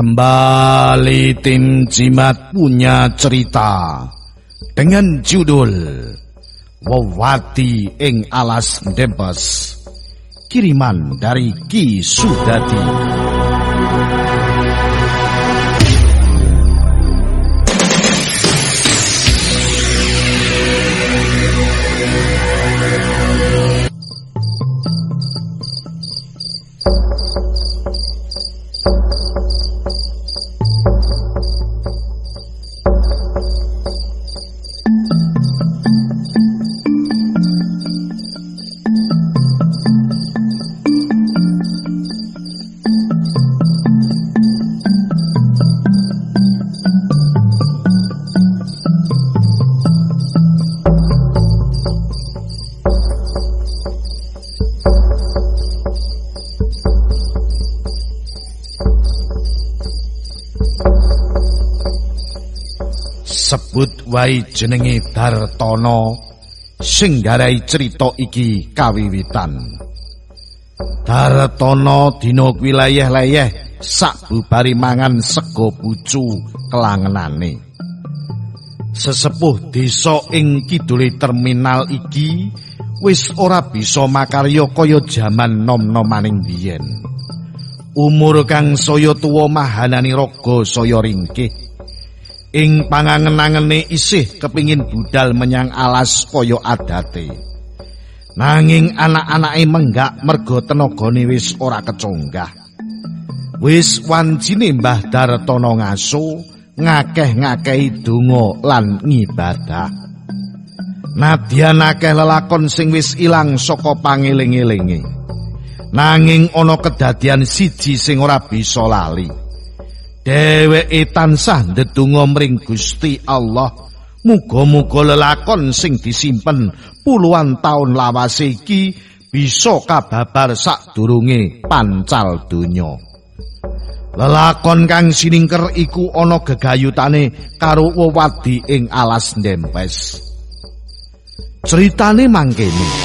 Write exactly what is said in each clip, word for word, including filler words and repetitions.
Kembali tim Jimat punya cerita dengan judul Wewati ing Alas Dempes, kiriman dari Ki Sudati. Sebut wae jenenge Dartono sing garai crita iki kawiwitan. Dartono dina wilayah-layah sak bubari mangan sego pucu kelangenane. Sesepuh desa ing kidule terminal iki wis ora bisa makarya kaya jaman nom-nomaning biyen. Umur kang saya tuwa mahanani raga saya ringkih. Ing pangangen-angene isih kepingin budal menyang alas kaya adate. Nanging anak-anake menggak merga tenagane wis ora kecunggah. Wis wancine Mbah Dartono ngaso ngakeh-ngakehi donga lan ngibadah. Nadyan akeh lelakon sing wis ilang saka pangeling-elinge. Nanging ana kedadian siji sing ora bisa lali. Dheweke tansah ndedonga mring Gusti Allah, muga-muga lelakon sing disimpen puluhan taun lawase iki bisa kababar sadurunge pancal donya. Lelakon kang siningker iku ana gegayutane karo wewadi ing Alas Dempes. Ceritane mangkene.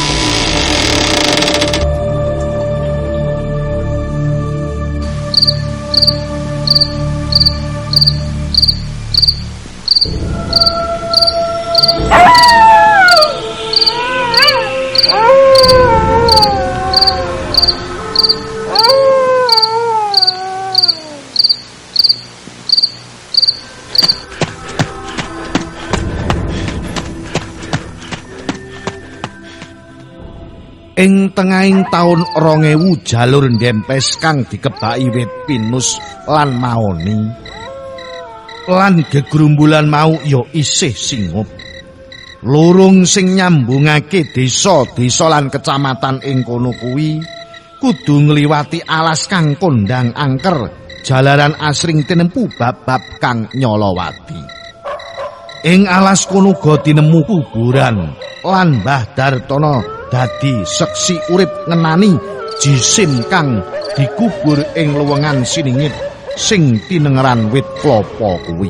Ing tengahing taun rong ewu jalur Dempes kang dikebaki wit pinus lan maoni. Lan gegrumbulan mau ya isih singup. Lurung sing nyambungake desa-desa lan kecamatan ing kono kuwi kudu ngliwati alas kang kondang angker, jalaran asring tinempu bab-bab kang nyolowati. Ing alas kono uga tinemu kuburan lan Mbah Dartono dadi seksi urip ngenani jisim kang dikubur ing lewengan siningit sing tinengeran wit klapa kuwi.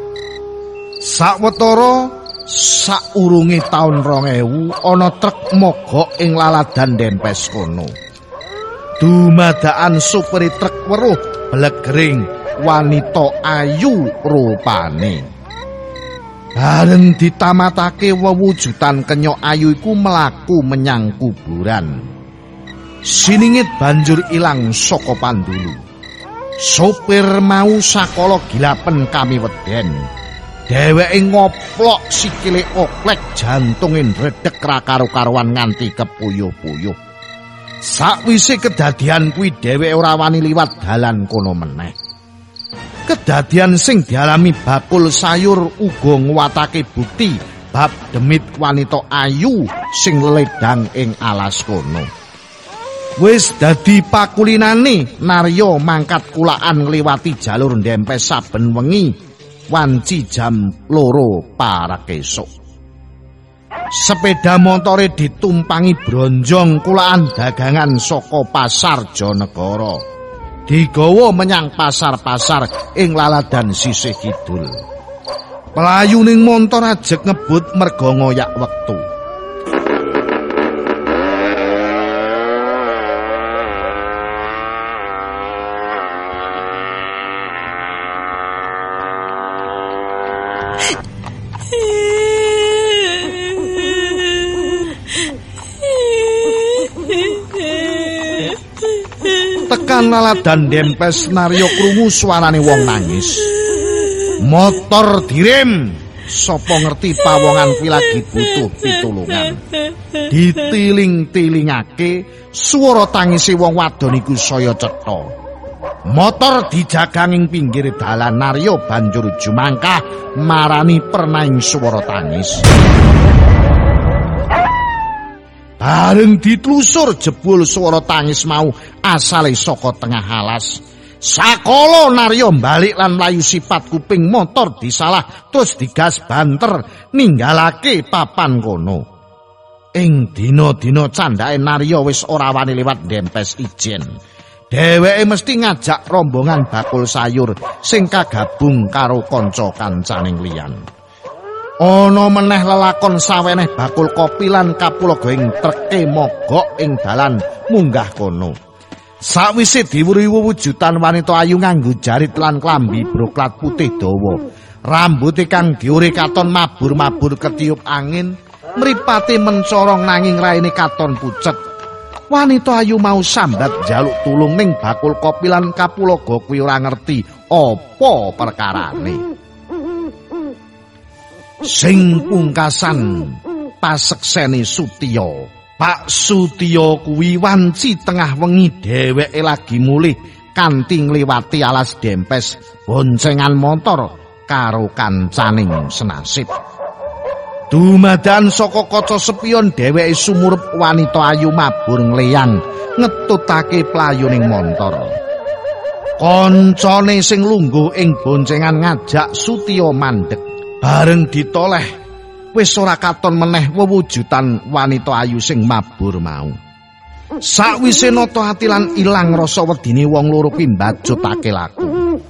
Sawetara saurunge taun rong ewu ana trek mogok ing laladan Dempes kono. Dumadakan supir trek weruh blegering wanita ayu rupane. Bareng ditamatake wewujudan kenya ayu iku mlaku menyang kuburan. Siningit banjur ilang saka pandulu. Sopir mau sakala gilapen kamiweden. Dheweke ngoplok sikile oklek jantunge ndredeg ra karo-karuan nganti kepuyuh-puyuh. Sakwise kedadian kuwi dheweke ora wani liwat dalan kono meneh. Kedadian sing dialami bakul sayur uga nguwatake bukti bab demit wanita ayu sing ledang ing alas kono. Wis dadi pakulinane narya mangkat kulaan ngliwati jalur Dempes saben wengi wanci jam loro parekesuk. Sepeda motore ditumpangi bronjong kulaan dagangan saka Pasar Jonegoro. Digawa menyang pasar-pasar ing laladan sisih kidul. Pelayuning montor ajeg ngebut merga ngoyak wektu. laladan Dempes Naryo krungu suarane wong nangis. Motor direm. Sopo ngerti pawongan kuwi lagi butuh pitulungan. Ditiling-tilingake swara tangise wong wadon iku saya cetha. Motor dijagang ing pinggir dalan. Naryo banjur jumangkah marani pernaing swara tangis. Bareng ditlusur jebul swara tangis mau asale saka tengah alas. Sakala Naryo balik lan mlayu sipat kuping motor disalah terus digas banter ninggalake papan kono. Ing dina-dina candhake Naryo wis ora wani liwat Dempes Ijen. Dheweke mesti ngajak rombongan bakul sayur sing kagabung karo kanca kancaning liyan. Ana meneh lelakon saweneh bakul kopi lan kapulaga ing treke mogok ing dalan munggah kono. Sakwise diwuri wujudan wanita ayu nganggo jarit lan klambi broklat putih dawa. Rambuté kang diure katon mabur-mabur ketiup angin, mripate mencorong nanging raine katon pucet. Wanita ayu mau sambat jaluk tulung ning bakul kopi lan kapulaga kuwi ora ngerti apa perkarane. Sing pungkasan paseksene Sutiya. Pak Sutiya kuwi wanci tengah wengi dheweke lagi mulih kanthi ngliwati alas Dempes boncengan motor karo kancaning senasib. Dumadan saka kaca spion dheweke sumurup wanita ayu mabur ngleyang ngetutake playuning montor. Koncone sing lungguh ing boncengan ngajak Sutiya mandheg. Bareng ditoleh wis ora katon meneh wewujudan wanita ayu sing mabur mau. Sakwise nata ati lan ilang rasa wedine wong loro kuwi mbajutake laku.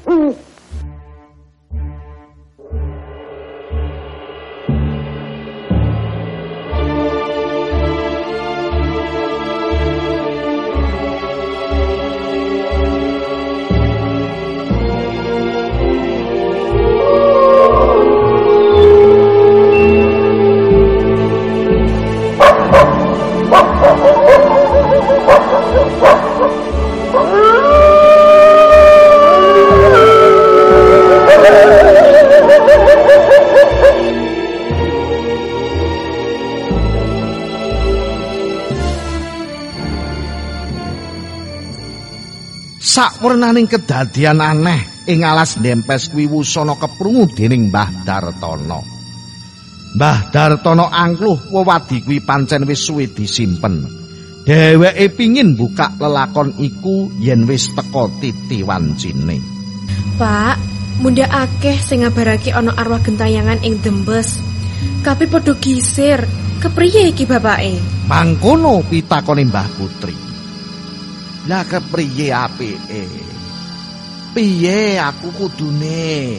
Sawernaning kedadian aneh ing alas Dempes kuwi wusana keprungu dening Mbah Dartono. Mbah Dartono angkluh wewadi kuwi pancen wis suwe disimpen. Dheweke pingin buka lelakon iku yen wis teka titi wancine. Pak, mundhak akeh sing ngabarake ana arwah gentayangan ing Dembes. Kabeh padha gisir. Kepriye iki bapake? Mangkono pitakone Mbah Putri. Lah kepriye apike? Piye aku kudune?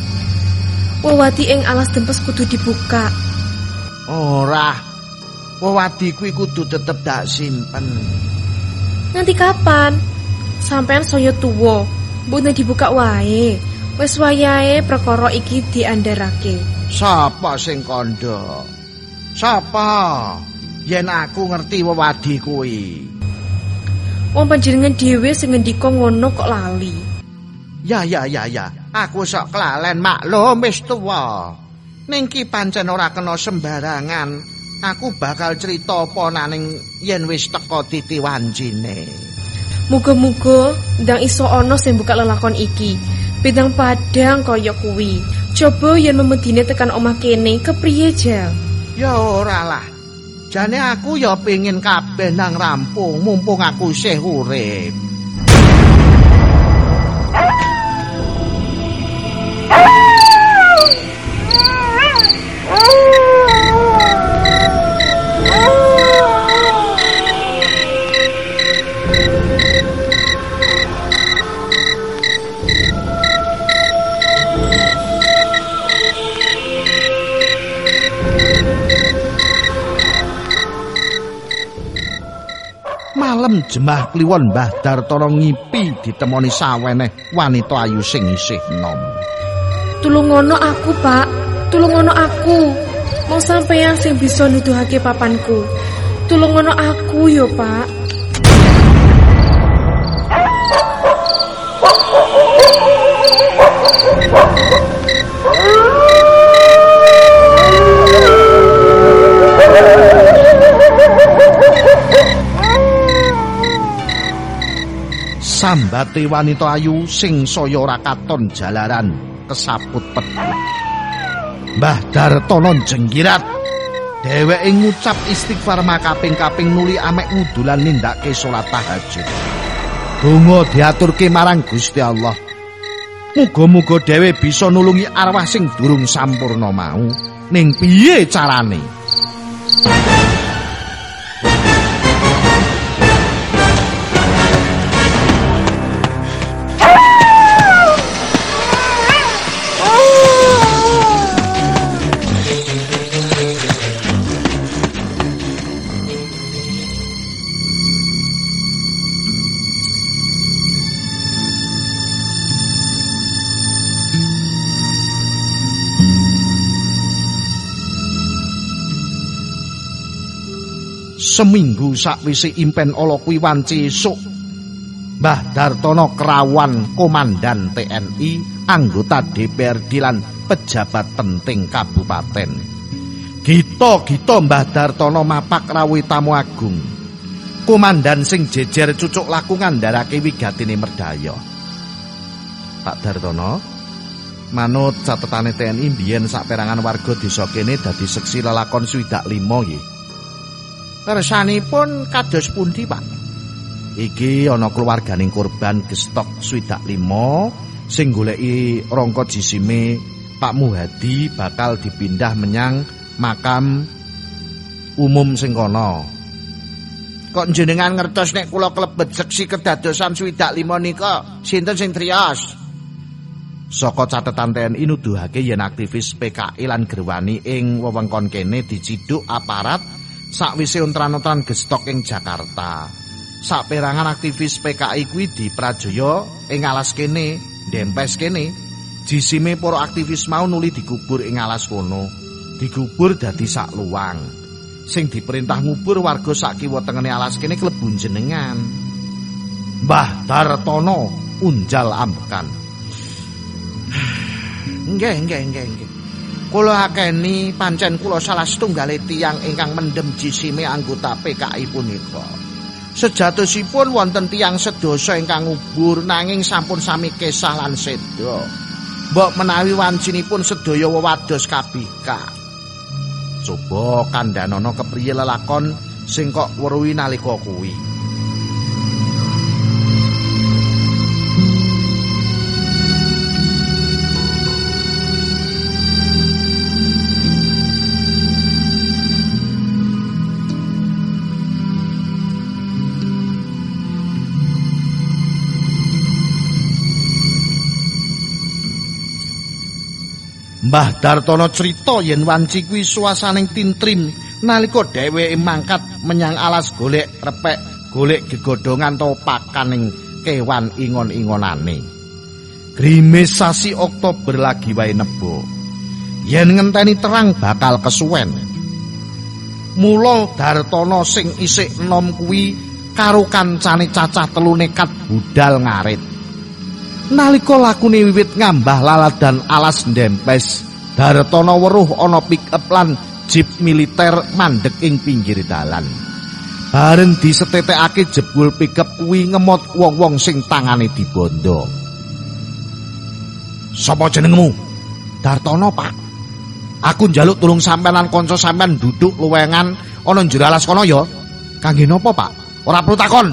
Wewadi ing alas Dempes kudu dibuka. Ora. Wewadi kuwi kudu tetep dak simpen. Nanti kapan? Sampean saya tuwa, mbune dibuka wae. Wis wayahe perkara iki diandharake. Sapa sing kandha? Sapa? Yen aku ngerti wewadi kuwi. Wong panjenengan dhewe sing ngendika ngono kok lali. Ya ya ya ya, aku sok kelalen maklum wis tuwa. Ning ki pancen ora kena sembarangan. Aku bakal crita apa naning yen wis teka titi wancine. Muga-muga ndang iso ana sing buka lelakon iki. Bintang padang kaya kuwi. Coba yen memedine tekan omah kene kepriye jang? Ya ora lah. Jane aku ya pengin kabeh nang rampung mumpung aku isih urip. Malam jemah kliwon Mbah Dartono ngipi ditemoni saweneh wanita ayu sing isih nom. Tulungono aku, Pak. Tulungono aku. Mau sampeyan sing bisa nuduhake papanku. Tulungono aku yo, Pak. Sambate wanita ayu sing saya ora katon jalaran kesaput pedhu. Mbah Dartono jenggirat. Dheweke ngucap istighfar makaping-kaping nuli amek ngudulan nindakake salat tahajud. Donga diaturke marang Gusti Allah. Muga-muga dhewe bisa nulungi arwah sing durung sampurna mau. Ning piye carane? Seminggu sakwise impen ala kuwi wanci esuk, Mbah Dartono kerawan komandan T N I, anggota D P R D lan pejabat penting kabupaten. Gita-gita Mbah Dartono mapak rawuh tamu agung. Komandan sing jejer cucuk laku ngandharake wigatine merdaya. Pak Dartono, manut catetane T N I biyen saperangan warga desa kene dadi seksi lelakon swidak lima nggih. Kersanipun kados pundi, Pak? Iki ana keluarganing korban gestok swidak lima sing goleki rangka jisime Pak Muhadi bakal dipindah menyang makam umum sing kono. Kok jenengan ngertos nek kula klebet seksi kedadosan swidak lima nika sinten sing triyos? Saka catetan T N I nuduhake yen aktivis P K I lan gerwani ing wewengkon kene diciduk aparat sakwise ontran-ontran gestok ing Jakarta. Saperangan aktivis P K I kuwi diprajaya ing alas kene, dempes kene. Jisime para aktivis mau nuli dikubur ing alas kono. Dikubur dadi sak luang. Sing diperintah ngubur warga sak kiwa tengene alas kene klebu jenengan. Mbah Dartono unjal ambekan. Nggih, nggih, nggih, nggih. Kula akeni pancen kula salah setunggale tiyang ingkang mendem jisime anggota P K I punika. Sejatosipun wonten tiyang sedasa ingkang ngubur nanging sampun sami kesah lan seda. Mbok menawi wancinipun sedaya wewados kabika. Coba kandhanono kepriye lelakon sing kok weruhi nalika kuwi. Mbah Dartono crita yen wanci kuwi suasaning tintrim nalika dheweke mangkat menyang alas golek repek, golek gegodhongan to pakaning kewan ingon-ingonane. Grimis sasi Oktober lagi wae nebo. Yen ngenteni terang bakal kesuwen. Mula Dartono sing isih enom kuwi karo kancane cacah telu nekat budal ngarit. Nalika lakune wiwit ngambah laladan alas ndempes, Dartono weruh ana pick-up lan jeep militer mandheg ing pinggir dalan. Bareng disetetekake jebul pick-up kuwi ngemot wong-wong sing tangane dibondo. Sapa jenengmu? Dartono, Pak. Aku njaluk tulung sampean lan kanca sampean duduk luwengan ana njero alas kono ya. Kangge napa, Pak? Ora perlu takon.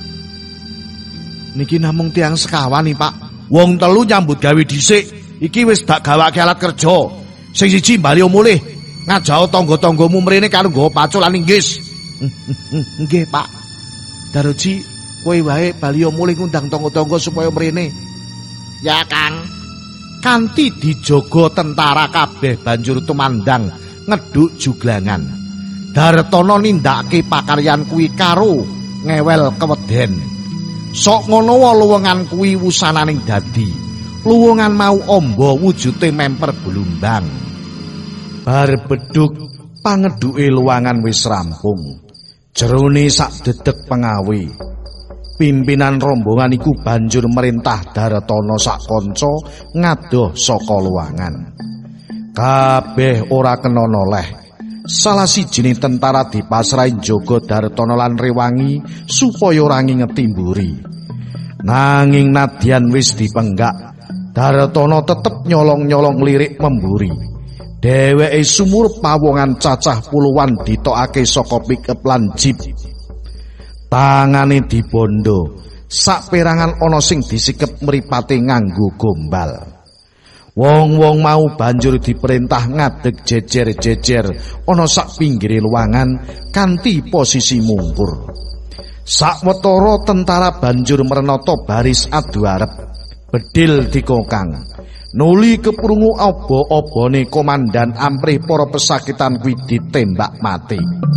Niki namung tiang sekawan nih, Pak. Wong telu nyambut gawe dhisik. Iki wis dak gawake alat kerja. Sing siji bali mulih ngajao tangga-tanggamu mrene karo nggawa pacul lan inggis. Nggih, Pak. Daroji, kowe wae bali mulih ngundang tangga-tangga supaya mrene. Ya, Kang. Kanthi dijaga tentara kabeh banjur tumandang ngeduk juglangan. Dartono nindakake pakaryan kuwi karo ngewel keweden. Sok ngono wae luwengan kuwi wusananing dadi. Luwengan mau amba wujute memper blumbang. Bar beduk pangeduke luwangan wis rampung. Jerone sak dedek pengawe. Pimpinan rombongan iku banjur merintah Daratana sak kanca ngadoh saka luwangan. Kabeh ora kena noleh. Salah sijining tentara dipasrahi njaga Daratana lan Rewangi supaya ora ngingeti mburi. Nanging nadyan wis dipenggak, Daratana tetep nyolong-nyolong lirik memburi. Dheweke sumur pawongan cacah puluhan ditokake saka pickup lan jeep. Tangane dibondo, saperangan ana sing disikep mripate nganggo gombal. Wong-wong mau banjur diperintah ngadeg jejer-jejer ana sak pinggire luwangan kanthi posisi mungkur. Sawetara tentara banjur merenata baris adu arep, bedil dikokang. Nuli keprungu aba-abane komandan amprih para pesakitan kuwi ditembak mati.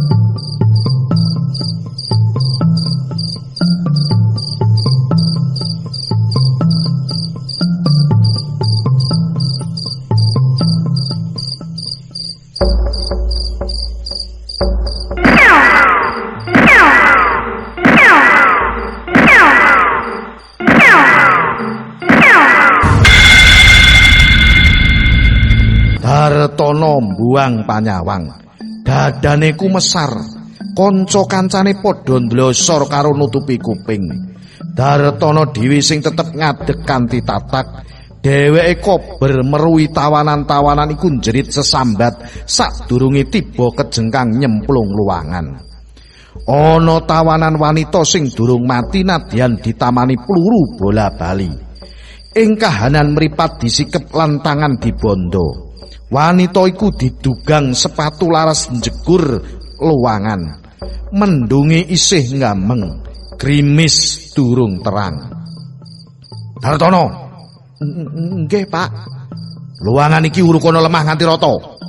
Daratana mbuang panyawang, dadane ku mesar, kanca-kancane padha ndlosor karo nutupi kuping. Daratana dhewe sing tetep ngadeg kanthi tatak, dheweke kober meruhi tawanan-tawanan iku njerit sesambat sadurunge tiba kejengkang nyemplung luwangan. Ana tawanan wanita sing durung mati nadyan ditamani peluru bola bali. Ing kahanan mripat disikep lan tangan dibondo. Wanita iku didugang sepatu laras njegur luwangan. Mendunge isih ngameng, grimis durung terang. Daratana, nggih Pak. Luwangan iki urukana lemah nganti rata.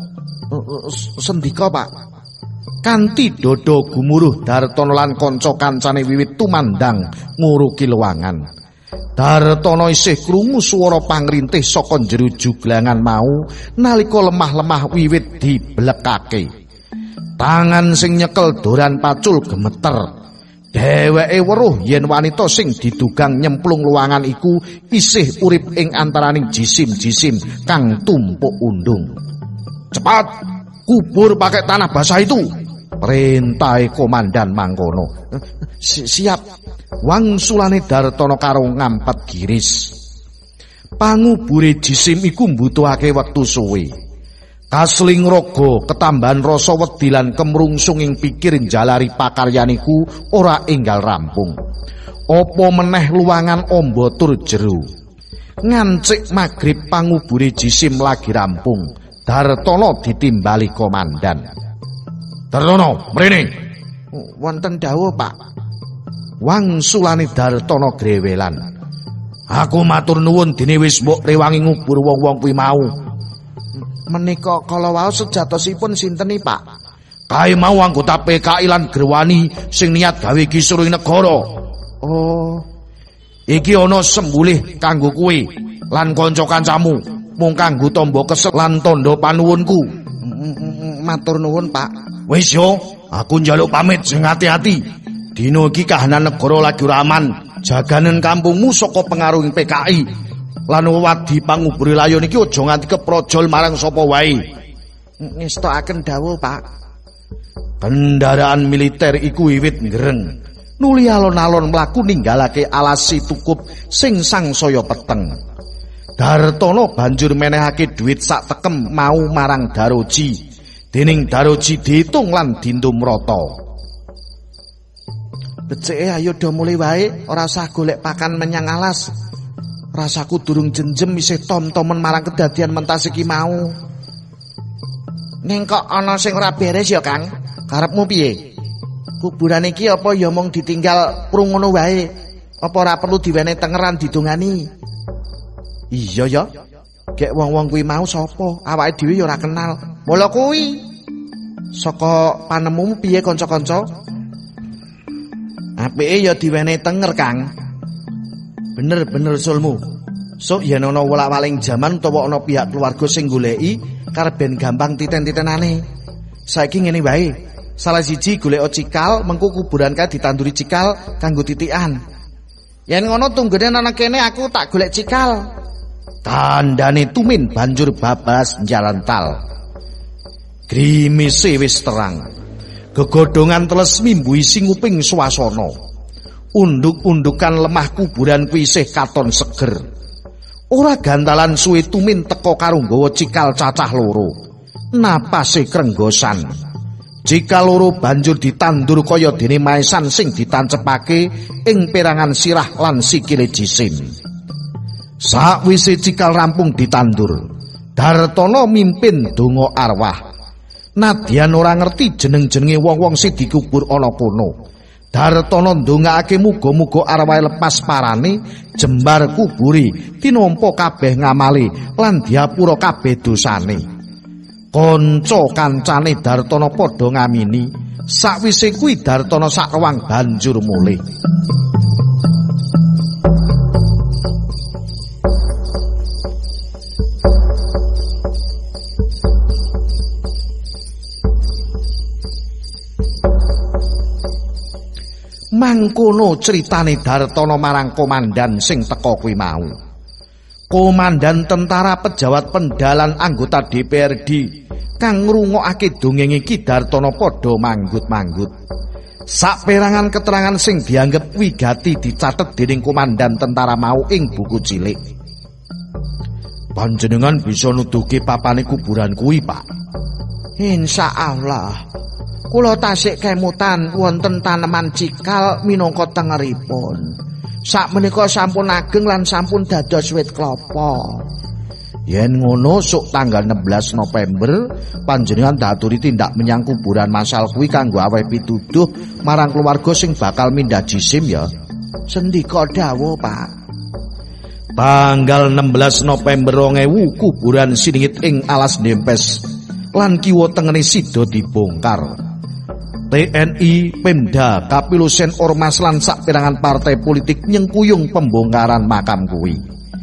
Sendika Pak. Kanthi dada gumuruh Daratana lan kanca kancane wiwit tumandang nguruki luwangan. Daratana isih krungu swara pangrintih saka jero juglangan mau nalika lemah-lemah wiwit diblekake. Tangan sing nyekel doran pacul gemeter. Dheweke weruh yen wanita sing didugang nyemplung luwangan iku isih urip ing antaraning jisim-jisim kang tumpuk undung. Cepat, kubur pakai tanah basah itu. Perintahe komandan mangkono. Siap. Wangsulane Daratana karo ngampet giris. Pangubure jisim iku mbutuhake wektu suwe. Kasling raga ketambahan rasa wedi lan kemrungsung ing pikir njalari pakaryaniku ora enggal rampung. Apa meneh luwangan amba tur jero. Ngancik magrib pangubure jisim lagi rampung. Daratana ditimbali komandan. Daratana, mrene. Wonten dawuh, Pak. Wangsulane Daratana grewelan. Aku matur nuwun dene wis mbok rewangi ngubur wong-wong kuwi mau. Menika kala wau sejatosipun sinten iki, Pak? Kae mau anggota P K I lan Gerwani sing niat gawe kisruh ing negara. Oh. Iki ana sembulih kanggo kowe lan kanca-kancamu, mung kanggo tamba kesel lan tandha panuwunku. Matur nuwun, Pak. Wis yo, aku njaluk pamit sing ati-ati. Dino iki kahanan negara lagi ora aman. Jaganen kampungmu saka pengaruhing P K I. Lan wadi panguburi layon iki aja nganti keprojol marang sapa wae. Ngestokaken dawuh, Pak. Kendaraan militer iku wiwit ngreng. Nuli alon-alon mlaku ninggalake alasi tukup sing sangsaya peteng. Daratana banjur menehake dhuwit sak tekem mau marang Daroji. Dening Daroji diitung lan dindum rata. Becike ayo do mulai wae, ora usah golek pakan menyang alas. Rasaku durung jenjem isih tom-tomen marang kedadian mentas iki mau. Ning kok ana sing ora beres ya, Kang? Karepmu piye? Kuburan iki apa ya mung ditinggal prung ngono wae? Apa ora perlu diwene tengeran didongani? Iya ya. Gek wong-wong kuwi mau sapa? Awake dhewe ya ora kenal. Mula kuwi. Saka panemumu piye kanca-kanca? Apike ya diwene tenger, Kang. Bener-bener sulmu. Sok yen ana wolak-waling jaman utawa ana pihak keluarga sing goleki karep ben gampang titen-titenane. Saiki ngene wae. Salah siji golek cikal, mengko kuburan kae ditanduri cikal kanggo titikan. Yen ngono tunggene ana kene aku tak golek cikal. Tandane Tumin banjur babas jalan tal. Grimise wis terang. Gegodhongan teles mimbui singuping swasana. Unduk-undukan lemah kuburan kuwi isih katon seger. Ora gantalan suwe Tumin teka karo nggawa cikal cacah loro. Napase krenggosan. Cikal loro banjur ditandur kaya dene maesan sing ditancepake ing perangan sirah lan sikile jisim. Sakwise cikal rampung ditandur, Dartana mimpin donga arwah. Nadyan ora ngerti jeneng-jenenge wong-wong sing dikubur ana kono. Dartana ndongaake muga-muga arwahe lepas parane, jembar kuburi, tinampa kabeh ngamali lan diapura kabeh dosane. Kanca-kancane Dartana padha ngamini, sakwise kuwi Dartana sakrewang banjur mulih. Mangkono critane Dartana marang komandan sing teka kuwi mau. Komandan tentara pejabat pendalan anggota D P R D kang ngrungokake dongeng iki Dartana padha manggut-manggut. Saperangan keterangan sing dianggep wigati dicatet dening komandan tentara mau ing buku cilik. Panjenengan bisa nuduhke papane kuburan kuwi, Pak? Insyaallah. Kula tasik kemutan wonten taneman cikal minangka tengeripun. Sakmenika sampun ageng lan sampun dados wit klapa. Yen ngono sok tanggal enam belas November panjenengan daturi tindak menyang kuburan masal kuwi kanggo aweh pituduh marang keluarga sing bakal mindah jisim ya. Sendika dawuh, Pak. Tanggal enam belas November rong ewu kuburan siningit ing alas Dempes lan kiwa tengene sida dibongkar. T N I, Pemda, Kapilusen Ormas lan saperangan partai politik nyengkuyung pembongkaran makam kuwi.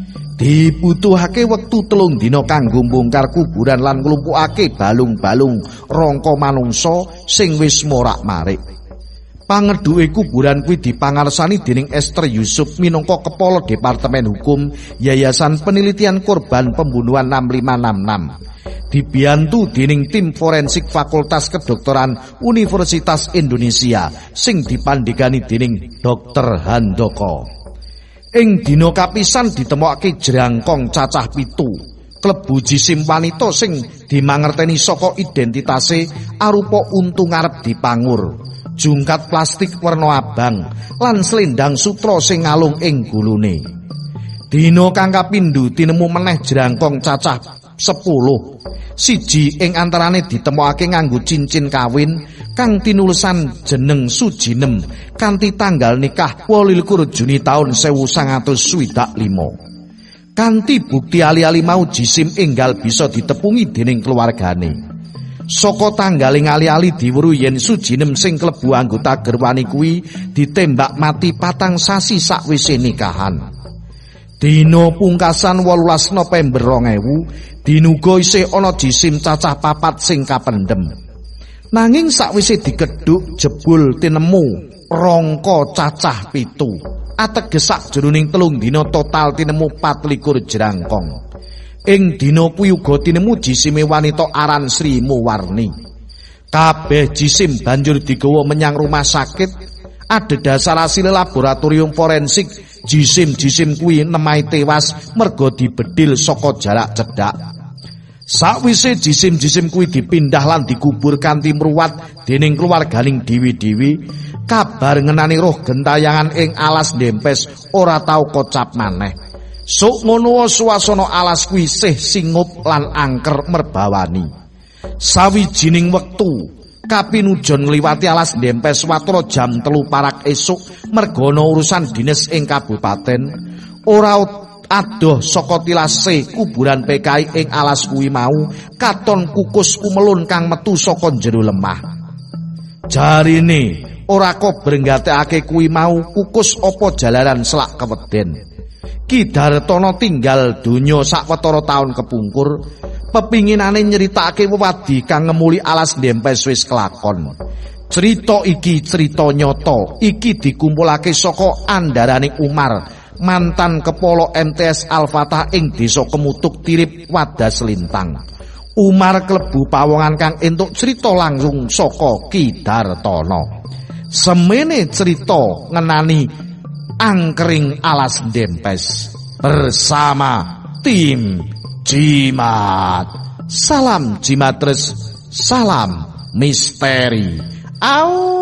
Dibutuhake wektu telung dina kanggo mbongkar kuburan lan nglumpukake balung-balung rangka manungsa sing wis morak-marik. Pangeduke kuburan kuwi dipangarsani dening Esther Yusuf minangka Kepala Departemen Hukum Yayasan Penelitian Korban Pembunuhan enam lima enam enam. Dibiyantu dening tim forensik Fakultas Kedokteran Universitas Indonesia sing dipandhegani dening Dokter Handoko. Ing dina kapisan ditemokake jerangkong cacah pitu, klebu jisim wanita sing dimangerteni saka identitase arupa untu ngarep dipangur, jungkat plastik werna abang lan slendang sutra sing ngalung ing gulune. Dina kang kapindho tinemu meneh jerangkong cacah sepuluh. Siji ing antarane ditemokake nganggo cincin kawin kang tinulisan jeneng Sujinem kanthi tanggal nikah wolulikur Juni taun sewu sangang atus swidak lima. Kanthi bukti ali-ali mau jisim enggal bisa ditepungi dening keluargane. Saka tanggaling ali-ali diweruh yen Sujinem sing klebu anggota gerwani kuwi ditembak mati patang sasi sakwise nikahan. Dina pungkasan wolulas November rong ewu dinuga isih ana jisim cacah papat sing kapendhem. Nanging sakwise dikedhuk jebul tinemu rangka cacah pitu. Ateges sakjroning telung dina total tinemu pat likur jerangkong. Ing dina kuwi uga tinemu jisime wanita aran Sri Muwarni. Kabeh jisim banjur digawa menyang rumah sakit. Adhedhasar hasil laboratorium forensik jisim-jisim kuwi nemahe tewas merga dibedhil saka jarak cedhak. Sakwise jisim-jisim kuwi dipindah lan dikubur kanthi mruwat dening keluarganing dewi-dewi, kabar ngenani roh gentayangan ing alas Dempes ora tau kocap maneh. Sok ngono suasana alas kuwi isih singup lan angker merbawani. Sawijining wektu kapinujon ngliwati alas Dempes watara jam telu parak esuk merga ana urusan dinas ing kabupaten. Ora adoh saka tilase kuburan P K I ing alas kuwi mau katon kukus kumelun kang metu saka jero lemah. Jarine ora kok brenggatekake kuwi mau kukus apa jalaran selak keweden. Ki Dartana tinggal donya sawetara taun kepungkur. Pepinginane nyeritakake wewadi kang ngemuli alas Dempes wis kelakon. Cerita iki cerita nyata, iki dikumpulake saka andaraning Umar, mantan kepala M T S Al-Fatah ing Desa Kemutuk Tirip Wadas Lintang. Umar klebu pawongan kang entuk cerita langsung saka Ki Dartono. Semene cerita ngenani angkring alas dempes bersama tim Jimat. Salam Jimatres, salam misteri. Au.